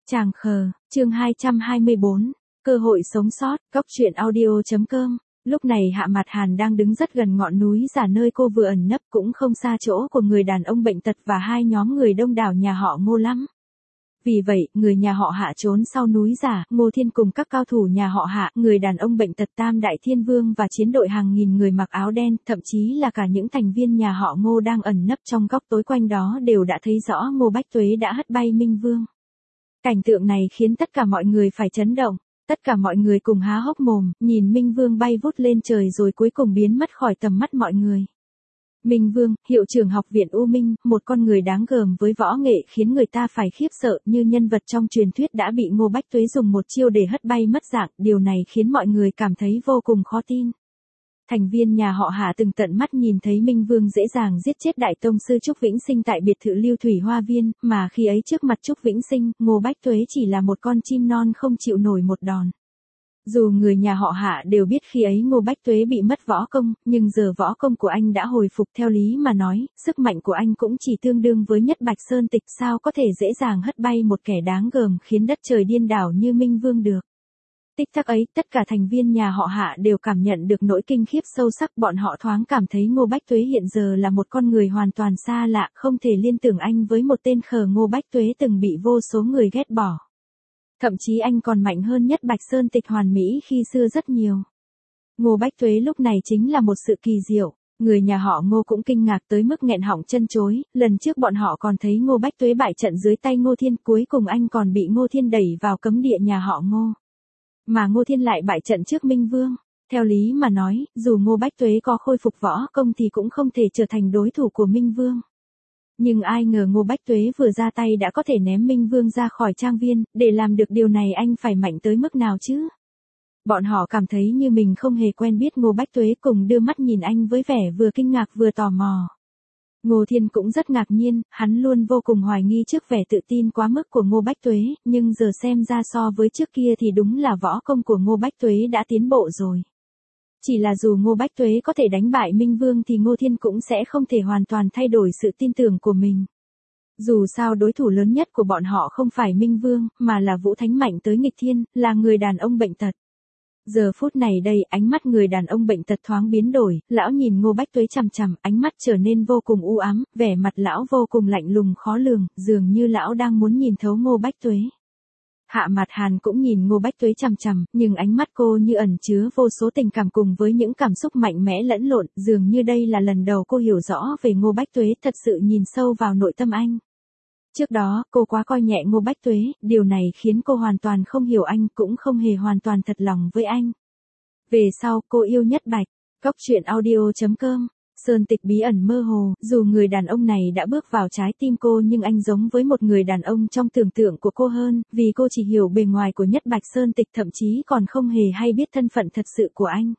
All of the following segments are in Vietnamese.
Tràng khờ, chương 224, cơ hội sống sót, góc truyện audio.com. Lúc này Hạ Mạt Hàn đang đứng rất gần ngọn núi giả nơi cô vừa ẩn nấp, cũng không xa chỗ của người đàn ông bệnh tật và hai nhóm người đông đảo nhà họ Ngô lắm. Vì vậy, người nhà họ Hạ trốn sau núi giả, Ngô Thiên cùng các cao thủ nhà họ Hạ, người đàn ông bệnh tật Tam Đại Thiên Vương và chiến đội hàng nghìn người mặc áo đen, thậm chí là cả những thành viên nhà họ Ngô đang ẩn nấp trong góc tối quanh đó đều đã thấy rõ Ngô Bách Tuế đã hất bay Minh Vương. Cảnh tượng này khiến tất cả mọi người phải chấn động, tất cả mọi người cùng há hốc mồm, nhìn Minh Vương bay vút lên trời rồi cuối cùng biến mất khỏi tầm mắt mọi người. Minh Vương, hiệu trưởng học viện U Minh, một con người đáng gờm với võ nghệ khiến người ta phải khiếp sợ, như nhân vật trong truyền thuyết đã bị Ngô Bách Tuế dùng một chiêu để hất bay mất dạng, điều này khiến mọi người cảm thấy vô cùng khó tin. Thành viên nhà họ Hạ từng tận mắt nhìn thấy Minh Vương dễ dàng giết chết Đại Tông sư Trúc Vĩnh Sinh tại biệt thự Lưu Thủy Hoa Viên, mà khi ấy trước mặt Trúc Vĩnh Sinh, Ngô Bách Tuế chỉ là một con chim non không chịu nổi một đòn. Dù người nhà họ Hạ đều biết khi ấy Ngô Bách Tuế bị mất võ công, nhưng giờ võ công của anh đã hồi phục, theo lý mà nói, sức mạnh của anh cũng chỉ tương đương với Nhất Bạch Sơn Tịch, sao có thể dễ dàng hất bay một kẻ đáng gờm khiến đất trời điên đảo như Minh Vương được. Tích tắc ấy, tất cả thành viên nhà họ Hạ đều cảm nhận được nỗi kinh khiếp sâu sắc, bọn họ thoáng cảm thấy Ngô Bách Tuế hiện giờ là một con người hoàn toàn xa lạ, không thể liên tưởng anh với một tên khờ Ngô Bách Tuế từng bị vô số người ghét bỏ. Thậm chí anh còn mạnh hơn Nhất Bạch Sơn Tịch hoàn mỹ khi xưa rất nhiều. Ngô Bách Tuế lúc này chính là một sự kỳ diệu. Người nhà họ Ngô cũng kinh ngạc tới mức nghẹn họng chân chối, lần trước bọn họ còn thấy Ngô Bách Tuế bại trận dưới tay Ngô Thiên, cuối cùng anh còn bị Ngô Thiên đẩy vào cấm địa nhà họ Ngô. Mà Ngô Thiên lại bại trận trước Minh Vương. Theo lý mà nói, dù Ngô Bách Tuế có khôi phục võ công thì cũng không thể trở thành đối thủ của Minh Vương. Nhưng ai ngờ Ngô Bách Tuế vừa ra tay đã có thể ném Minh Vương ra khỏi trang viên, để làm được điều này anh phải mạnh tới mức nào chứ? Bọn họ cảm thấy như mình không hề quen biết Ngô Bách Tuế, cùng đưa mắt nhìn anh với vẻ vừa kinh ngạc vừa tò mò. Ngô Thiên cũng rất ngạc nhiên, hắn luôn vô cùng hoài nghi trước vẻ tự tin quá mức của Ngô Bách Tuế, nhưng giờ xem ra so với trước kia thì đúng là võ công của Ngô Bách Tuế đã tiến bộ rồi. Chỉ là dù Ngô Bách Tuế có thể đánh bại Minh Vương thì Ngô Thiên cũng sẽ không thể hoàn toàn thay đổi sự tin tưởng của mình. Dù sao đối thủ lớn nhất của bọn họ không phải Minh Vương, mà là Vũ Thánh mạnh tới nghịch thiên, là người đàn ông bệnh tật. Giờ phút này đây, ánh mắt người đàn ông bệnh tật thoáng biến đổi, lão nhìn Ngô Bách Tuế chằm chằm, ánh mắt trở nên vô cùng u ám, vẻ mặt lão vô cùng lạnh lùng khó lường, dường như lão đang muốn nhìn thấu Ngô Bách Tuế. Hạ Mạt Hàn cũng nhìn Ngô Bách Tuế chằm chằm, nhưng ánh mắt cô như ẩn chứa vô số tình cảm cùng với những cảm xúc mạnh mẽ lẫn lộn, dường như đây là lần đầu cô hiểu rõ về Ngô Bách Tuế, thật sự nhìn sâu vào nội tâm anh. Trước đó, cô quá coi nhẹ Ngô Bách Tuế, điều này khiến cô hoàn toàn không hiểu anh, cũng không hề hoàn toàn thật lòng với anh. Về sau, cô yêu Nhất Bạch. Góc truyện audio.com. Sơn Tịch bí ẩn mơ hồ, dù người đàn ông này đã bước vào trái tim cô nhưng anh giống với một người đàn ông trong tưởng tượng của cô hơn, vì cô chỉ hiểu bề ngoài của Nhất Bạch Sơn Tịch, thậm chí còn không hề hay biết thân phận thật sự của anh.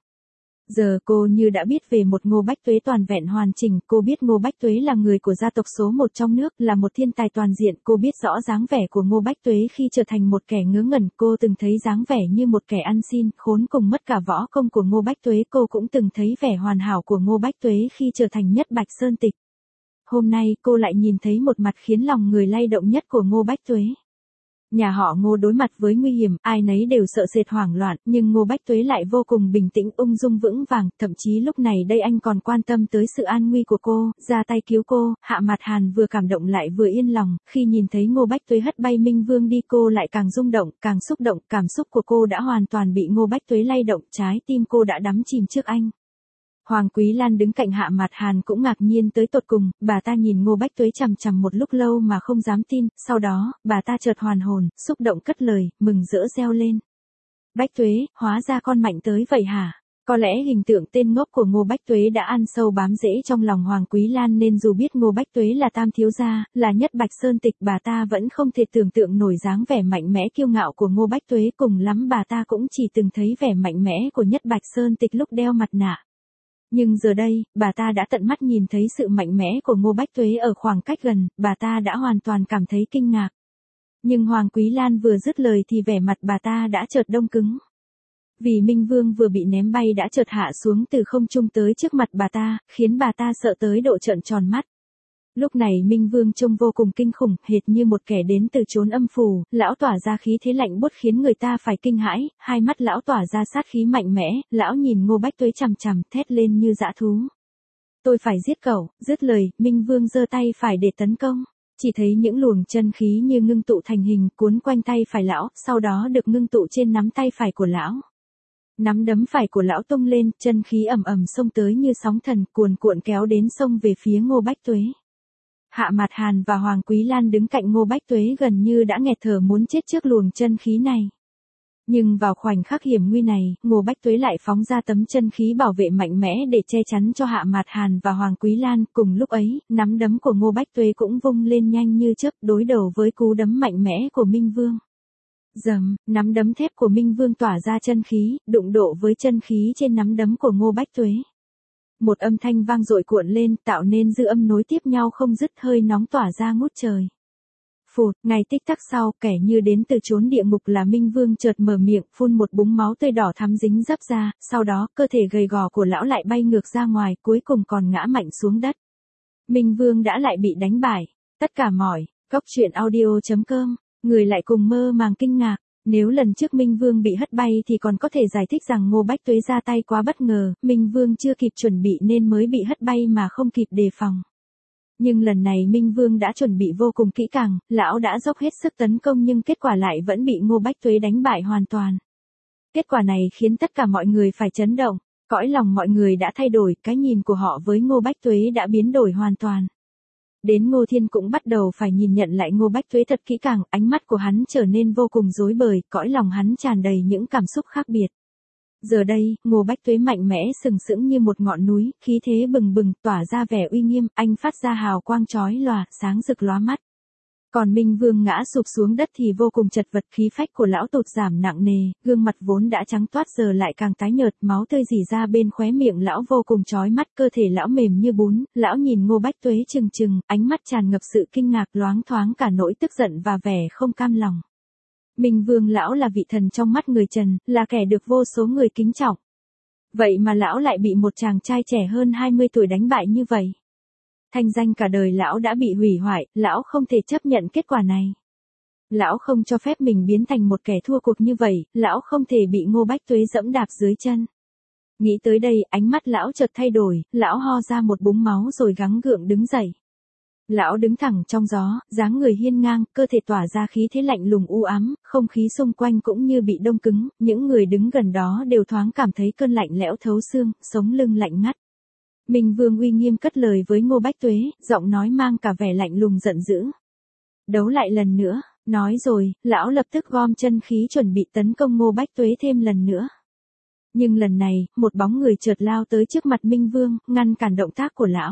Giờ cô như đã biết về một Ngô Bách Tuế toàn vẹn hoàn chỉnh, cô biết Ngô Bách Tuế là người của gia tộc số 1 trong nước, là một thiên tài toàn diện, cô biết rõ dáng vẻ của Ngô Bách Tuế khi trở thành một kẻ ngớ ngẩn, cô từng thấy dáng vẻ như một kẻ ăn xin, khốn cùng mất cả võ công của Ngô Bách Tuế, cô cũng từng thấy vẻ hoàn hảo của Ngô Bách Tuế khi trở thành Nhất Bạch Sơn Tịch. Hôm nay, cô lại nhìn thấy một mặt khiến lòng người lay động nhất của Ngô Bách Tuế. Nhà họ Ngô đối mặt với nguy hiểm, ai nấy đều sợ sệt hoảng loạn, nhưng Ngô Bách Tuế lại vô cùng bình tĩnh, ung dung vững vàng, thậm chí lúc này đây anh còn quan tâm tới sự an nguy của cô, ra tay cứu cô. Hạ Mạt Hàn vừa cảm động lại vừa yên lòng, khi nhìn thấy Ngô Bách Tuế hất bay Minh Vương đi cô lại càng rung động, càng xúc động, cảm xúc của cô đã hoàn toàn bị Ngô Bách Tuế lay động, trái tim cô đã đắm chìm trước anh. Hoàng Quý Lan đứng cạnh Hạ Mạt Hàn cũng ngạc nhiên tới tột cùng, bà ta nhìn Ngô Bách Tuế chằm chằm một lúc lâu mà không dám tin, sau đó, bà ta chợt hoàn hồn, xúc động cất lời, mừng rỡ reo lên. Bách Tuế, hóa ra con mạnh tới vậy hả? Có lẽ hình tượng tên ngốc của Ngô Bách Tuế đã ăn sâu bám rễ trong lòng Hoàng Quý Lan nên dù biết Ngô Bách Tuế là tam thiếu gia, là Nhất Bạch Sơn Tịch, bà ta vẫn không thể tưởng tượng nổi dáng vẻ mạnh mẽ kiêu ngạo của Ngô Bách Tuế, cùng lắm bà ta cũng chỉ từng thấy vẻ mạnh mẽ của Nhất Bạch Sơn Tịch lúc đeo mặt nạ. Nhưng giờ đây, bà ta đã tận mắt nhìn thấy sự mạnh mẽ của Ngô Bách Tuế ở khoảng cách gần, bà ta đã hoàn toàn cảm thấy kinh ngạc. Nhưng Hoàng Quý Lan vừa dứt lời thì vẻ mặt bà ta đã chợt đông cứng. Vì Minh Vương vừa bị ném bay đã chợt hạ xuống từ không trung tới trước mặt bà ta, khiến bà ta sợ tới độ trợn tròn mắt. Lúc này Minh Vương trông vô cùng kinh khủng, hệt như một kẻ đến từ chốn âm phủ, lão tỏa ra khí thế lạnh buốt khiến người ta phải kinh hãi, hai mắt lão tỏa ra sát khí mạnh mẽ, lão nhìn Ngô Bách Tuế chằm chằm, thét lên như dã thú. Tôi phải giết cậu, dứt lời, Minh Vương giơ tay phải để tấn công. Chỉ thấy những luồng chân khí như ngưng tụ thành hình cuốn quanh tay phải lão, sau đó được ngưng tụ trên nắm tay phải của lão. Nắm đấm phải của lão tung lên, chân khí ầm ầm xông tới như sóng thần, cuồn cuộn kéo đến xông về phía Ngô Bách Tuế. Hạ Mạt Hàn và Hoàng Quý Lan đứng cạnh Ngô Bách Tuế gần như đã nghẹt thở muốn chết trước luồng chân khí này. Nhưng vào khoảnh khắc hiểm nguy này, Ngô Bách Tuế lại phóng ra tấm chân khí bảo vệ mạnh mẽ để che chắn cho Hạ Mạt Hàn và Hoàng Quý Lan. Cùng lúc ấy, nắm đấm của Ngô Bách Tuế cũng vung lên nhanh như chớp đối đầu với cú đấm mạnh mẽ của Minh Vương. Rầm, nắm đấm thép của Minh Vương tỏa ra chân khí, đụng độ với chân khí trên nắm đấm của Ngô Bách Tuế. Một âm thanh vang dội cuộn lên, tạo nên dư âm nối tiếp nhau không dứt, hơi nóng tỏa ra ngút trời. Phụt, ngay tích tắc sau, kẻ như đến từ chốn địa ngục là Minh Vương chợt mở miệng, phun một búng máu tươi đỏ thắm dính dấp ra, sau đó, cơ thể gầy gò của lão lại bay ngược ra ngoài, cuối cùng còn ngã mạnh xuống đất. Minh Vương đã lại bị đánh bại. Tất cả mỏi, Cốc Truyện Audio.com, người lại cùng mơ màng kinh ngạc. Nếu lần trước Minh Vương bị hất bay thì còn có thể giải thích rằng Ngô Bách Tuế ra tay quá bất ngờ, Minh Vương chưa kịp chuẩn bị nên mới bị hất bay mà không kịp đề phòng. Nhưng lần này Minh Vương đã chuẩn bị vô cùng kỹ càng, lão đã dốc hết sức tấn công nhưng kết quả lại vẫn bị Ngô Bách Tuế đánh bại hoàn toàn. Kết quả này khiến tất cả mọi người phải chấn động, cõi lòng mọi người đã thay đổi, cái nhìn của họ với Ngô Bách Tuế đã biến đổi hoàn toàn. Đến Ngô Thiên cũng bắt đầu phải nhìn nhận lại Ngô Bách Tuế thật kỹ càng, ánh mắt của hắn trở nên vô cùng rối bời, cõi lòng hắn tràn đầy những cảm xúc khác biệt. Giờ đây, Ngô Bách Tuế mạnh mẽ sừng sững như một ngọn núi, khí thế bừng bừng, tỏa ra vẻ uy nghiêm, anh phát ra hào quang chói lòa, sáng rực lóa mắt. Còn Minh Vương ngã sụp xuống đất thì vô cùng chật vật, khí phách của lão tụt giảm nặng nề, gương mặt vốn đã trắng toát giờ lại càng tái nhợt, máu tươi rỉ ra bên khóe miệng lão vô cùng chói mắt, cơ thể lão mềm như bún, lão nhìn Ngô Bách Tuế trừng trừng, ánh mắt tràn ngập sự kinh ngạc, loáng thoáng cả nỗi tức giận và vẻ không cam lòng. Minh Vương lão là vị thần trong mắt người Trần, là kẻ được vô số người kính trọng. Vậy mà lão lại bị một chàng trai trẻ hơn 20 tuổi đánh bại như vậy. Thanh danh cả đời lão đã bị hủy hoại, lão không thể chấp nhận kết quả này. Lão không cho phép mình biến thành một kẻ thua cuộc như vậy, lão không thể bị Ngô Bách Tuế dẫm đạp dưới chân. Nghĩ tới đây, ánh mắt lão chợt thay đổi, lão ho ra một búng máu rồi gắng gượng đứng dậy. Lão đứng thẳng trong gió, dáng người hiên ngang, cơ thể tỏa ra khí thế lạnh lùng u ám, không khí xung quanh cũng như bị đông cứng, những người đứng gần đó đều thoáng cảm thấy cơn lạnh lẽo thấu xương, sống lưng lạnh ngắt. Minh Vương uy nghiêm cất lời với Ngô Bách Tuế, giọng nói mang cả vẻ lạnh lùng giận dữ. Đấu lại lần nữa, nói rồi, lão lập tức gom chân khí chuẩn bị tấn công Ngô Bách Tuế thêm lần nữa. Nhưng lần này, một bóng người chợt lao tới trước mặt Minh Vương, ngăn cản động tác của lão.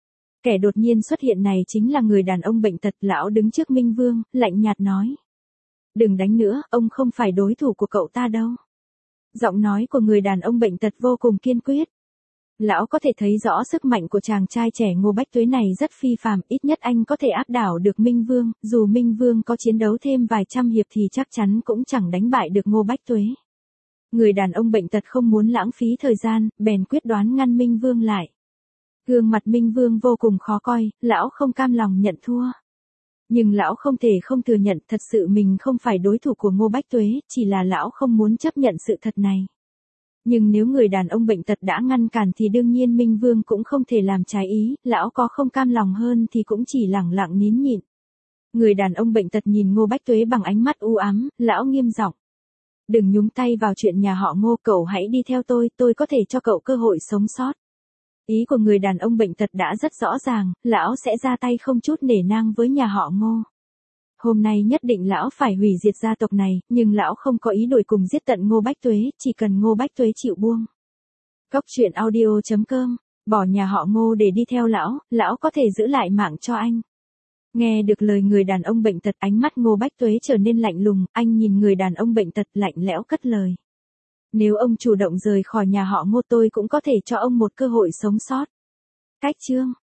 Kẻ đột nhiên xuất hiện này chính là người đàn ông bệnh tật, lão đứng trước Minh Vương, lạnh nhạt nói. Đừng đánh nữa, ông không phải đối thủ của cậu ta đâu. Giọng nói của người đàn ông bệnh tật vô cùng kiên quyết. Lão có thể thấy rõ sức mạnh của chàng trai trẻ Ngô Bách Tuế này rất phi phàm, ít nhất anh có thể áp đảo được Minh Vương, dù Minh Vương có chiến đấu thêm vài trăm hiệp thì chắc chắn cũng chẳng đánh bại được Ngô Bách Tuế. Người đàn ông bệnh tật không muốn lãng phí thời gian, bèn quyết đoán ngăn Minh Vương lại. Gương mặt Minh Vương vô cùng khó coi, lão không cam lòng nhận thua. Nhưng lão không thể không thừa nhận thật sự mình không phải đối thủ của Ngô Bách Tuế, chỉ là lão không muốn chấp nhận sự thật này. Nhưng nếu người đàn ông bệnh tật đã ngăn cản thì đương nhiên Minh Vương cũng không thể làm trái ý, lão có không cam lòng hơn thì cũng chỉ lẳng lặng nín nhịn. Người đàn ông bệnh tật nhìn Ngô Bách Tuế bằng ánh mắt u ám, lão nghiêm giọng. Đừng nhúng tay vào chuyện nhà họ Ngô, cậu hãy đi theo tôi có thể cho cậu cơ hội sống sót. Ý của người đàn ông bệnh tật đã rất rõ ràng, lão sẽ ra tay không chút nể nang với nhà họ Ngô. Hôm nay nhất định lão phải hủy diệt gia tộc này, nhưng lão không có ý đuổi cùng giết tận Ngô Bách Tuế, chỉ cần Ngô Bách Tuế chịu buông. Cốc Truyện Audio.com, bỏ nhà họ Ngô để đi theo lão có thể giữ lại mạng cho anh. Nghe được lời người đàn ông bệnh tật, ánh mắt Ngô Bách Tuế trở nên lạnh lùng, anh nhìn người đàn ông bệnh tật lạnh lẽo cất lời. Nếu ông chủ động rời khỏi nhà họ Ngô tôi cũng có thể cho ông một cơ hội sống sót. Cách chương